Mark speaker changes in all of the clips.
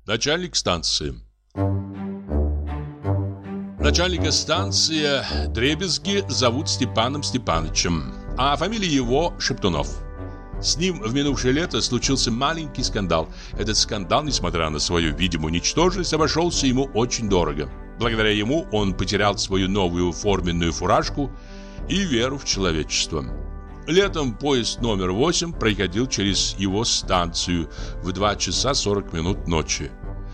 Speaker 1: Начальник станции. Начальника станции Дребезги зовут Степаном Степановичем, а фамилия его Шептунов. С ним в минувшее лето случился маленький скандал. Этот скандал, несмотря на свою видимую ничтожность, обошелся ему очень дорого. Благодаря ему он потерял свою новую форменную фуражку и веру в человечество. Летом поезд номер 8 проходил через его станцию в 2 часа 40 минут ночи.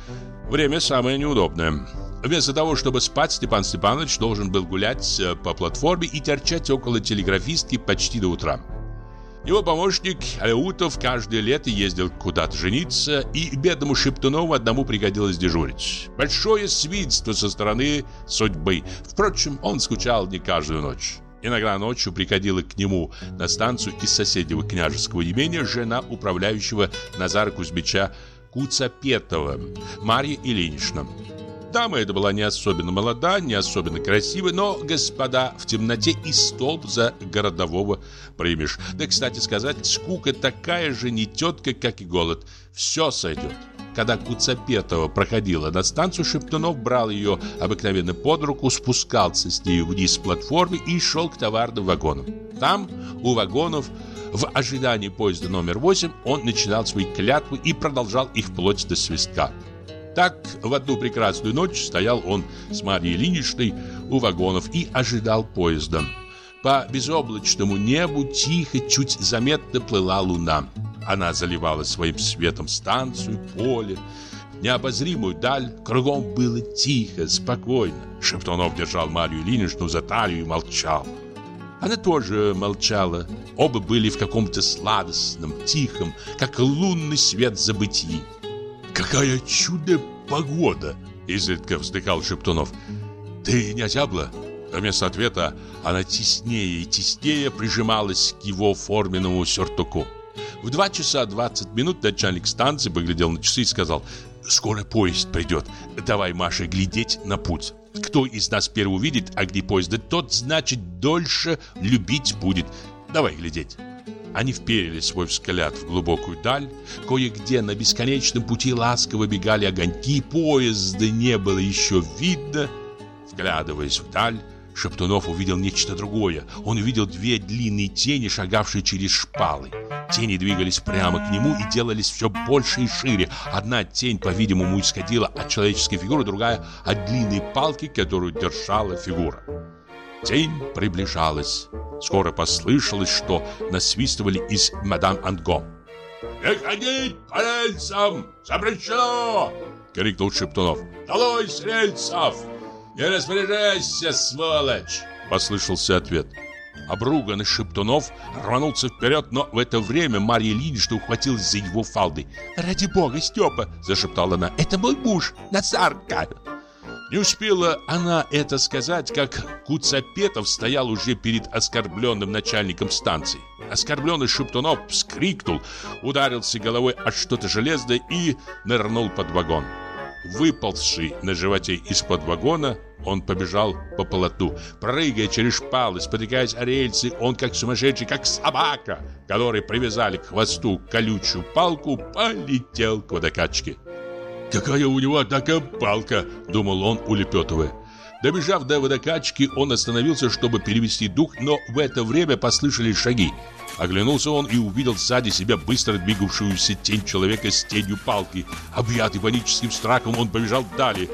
Speaker 1: Время самое неудобное. Вместо того, чтобы спать, Степан Степанович должен был гулять по платформе и торчать около телеграфистки почти до утра. Его помощник Аляутов каждое лето ездил куда-то жениться, и бедному Шептунову одному приходилось дежурить. Большое свинство со стороны судьбы. Впрочем, он скучал не каждую ночь. Иногда ночью приходила к нему на станцию из соседнего княжеского имения жена управляющего Назара Кузьмича Куцапетова, Марья Ильинична. Дама эта была не особенно молода, не особенно красива, но, господа, в темноте и столб за городового примешь. Да, кстати сказать, скука такая же не тетка, как и голод. Все сойдет. Когда Куцапетова проходила на станцию, Шептунов брал ее обыкновенно под руку, спускался с ней вниз с платформы и шел к товарным вагонам. Там, у вагонов, в ожидании поезда номер 8, он начинал свои клятвы и продолжал их вплоть до свистка. Так, в одну прекрасную ночь стоял он с Марьей Ильиничной у вагонов и ожидал поезда. По безоблачному небу тихо, чуть заметно плыла луна. Она заливала своим светом станцию, поле, необозримую даль. Кругом было тихо, спокойно. Шептунов держал Марью Ильиничну за талию и молчал. Она тоже молчала. Оба были в каком-то сладостном, тихом, как лунный свет забытии. «Какая чудо-погода!» — изредка вздыхал Шептунов. «Ты не озябла?» Вместо ответа она теснее и теснее прижималась к его форменному сюртуку. В 2 часа 20 минут начальник станции поглядел на часы и сказал: «Скоро поезд придет. Давай, Маша, глядеть на путь. Кто из нас первый увидит огни поезда, тот, значит, дольше любить будет. Давай глядеть». Они вперили свой взгляд в глубокую даль. Кое-где на бесконечном пути ласково бегали огоньки. Поезда не было еще видно. Вглядываясь вдаль, Шептунов увидел нечто другое. Он увидел 2 длинные тени, шагавшие через шпалы. Тени двигались прямо к нему и делались все больше и шире. Одна тень, по-видимому, исходила от человеческой фигуры, другая — от длинной палки, которую держала фигура. Тень приближалась. Скоро послышалось, что насвистывали из «Мадам Анго». «Не ходить по рельсам! Запрещено!» — крикнул Шептунов. «Долой с рельсов! Не распоряжайся, сволочь!» — послышался ответ. Обруганный Шептунов рванулся вперед, но в это время Марья Ильинична ухватилась за его фалды. «Ради бога, Степа!» — зашептала она. «Это мой муж, Назарка!» Не успела она это сказать, как Куцапетов стоял уже перед оскорбленным начальником станции. Оскорбленный Шептунов вскрикнул, ударился головой о что-то железное и нырнул под вагон. Выползший на животе из-под вагона, он побежал по полотну. Прыгая через шпалы, спотыкаясь о рельсы, он как сумасшедший, как собака, которой привязали к хвосту колючую палку, полетел к водокачке. «Какая у него такая палка!» — думал он, улепетывая. Добежав до водокачки, он остановился, чтобы перевести дух, но в это время послышались шаги. Оглянулся он и увидел сзади себя быстро двигавшуюся тень человека с тенью палки. Объятый паническим страхом, он побежал далее.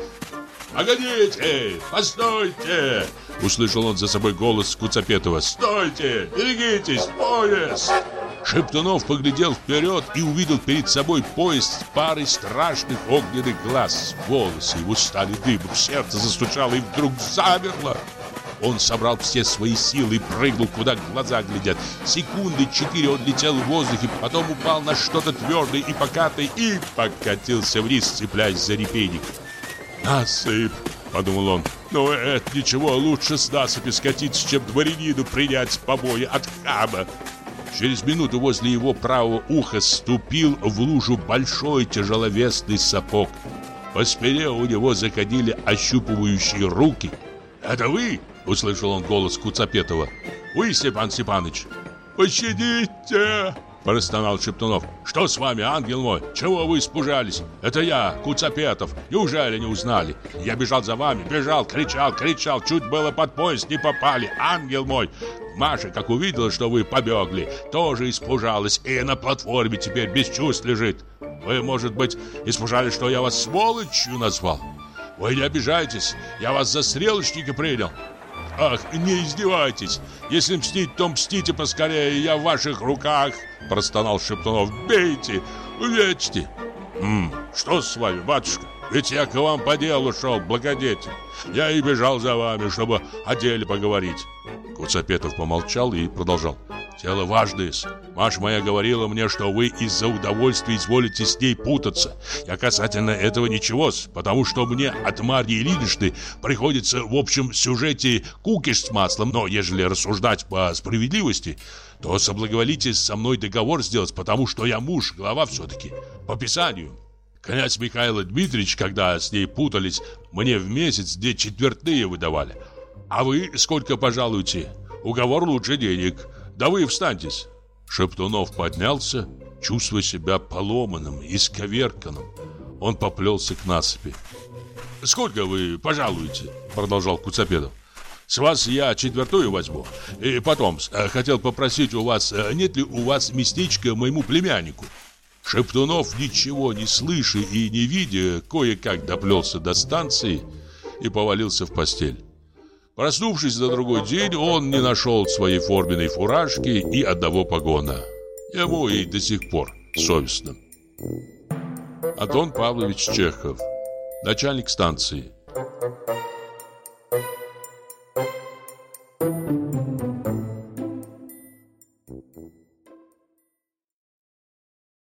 Speaker 1: «Погодите! Постойте!» — услышал он за собой голос Куцапетова. «Стойте! Берегитесь! Поезд!» Шептунов поглядел вперед и увидел перед собой поезд с парой страшных огненных глаз. Волосы его стали дыбом, сердце застучало и вдруг замерло. Он собрал все свои силы и прыгнул, куда глаза глядят. Секунды 4 он летел в воздухе, потом упал на что-то твердое и покатое и покатился вниз, цепляясь за репейник. «Насыпь!» — подумал он. «Но это ничего, лучше с насыпи скатиться, чем дворянину принять побои от хама». Через минуту возле его правого уха ступил в лужу большой тяжеловесный сапог. По спине у него заходили ощупывающие руки. «Это вы?» — услышал он голос Куцапетова. «Вы, Степан Степанович?» «Пощадите!» простонал Шептунов. «Что с вами, ангел мой? Чего вы испужались? Это я, Куцапетов. Неужели не узнали? Я бежал за вами, бежал, кричал, чуть было под поезд не попали. Ангел мой!» Маша, как увидела, что вы побегли, тоже испужалась и на платформе теперь без чувств лежит. Вы, может быть, испужались, что я вас сволочью назвал? Вы не обижайтесь, я вас за стрелочника принял. Ах, не издевайтесь. Если мстить, то мстите поскорее, я в ваших руках, простонал Шептунов. Бейте, увечьте. Что с вами, батюшка? Ведь я к вам по делу шел, благодетель. Я и бежал за вами, чтобы о деле поговорить. Куцапетов помолчал и продолжал. Дело важное. Маша моя говорила мне, что вы из-за удовольствия изволите с ней путаться. Я касательно этого ничего, потому что мне от Марьи Ильиничны приходится в общем сюжете кукиш с маслом. Но ежели рассуждать по справедливости, то соблаговолите со мной договор сделать, потому что я муж, глава все-таки, по писанию. Князь Михаил Дмитриевич, когда с ней путались, мне в месяц 2 четвертные выдавали. А вы сколько пожалуете? Уговор лучше денег. Да вы встаньтесь. Шептунов поднялся, чувствуя себя поломанным, исковерканным. Он поплелся к насыпи. «Сколько вы пожалуете?» Продолжал Куцапетов. «С вас я четвертую возьму. И потом, хотел попросить у вас, нет ли у вас местечка моему племяннику?» Шептунов, ничего не слыша и не видя, кое-как доплелся до станции и повалился в постель. Проснувшись на другой день, он не нашел своей форменной фуражки и одного погона. Ему и до сих пор совестно. Антон Павлович Чехов, начальник станции.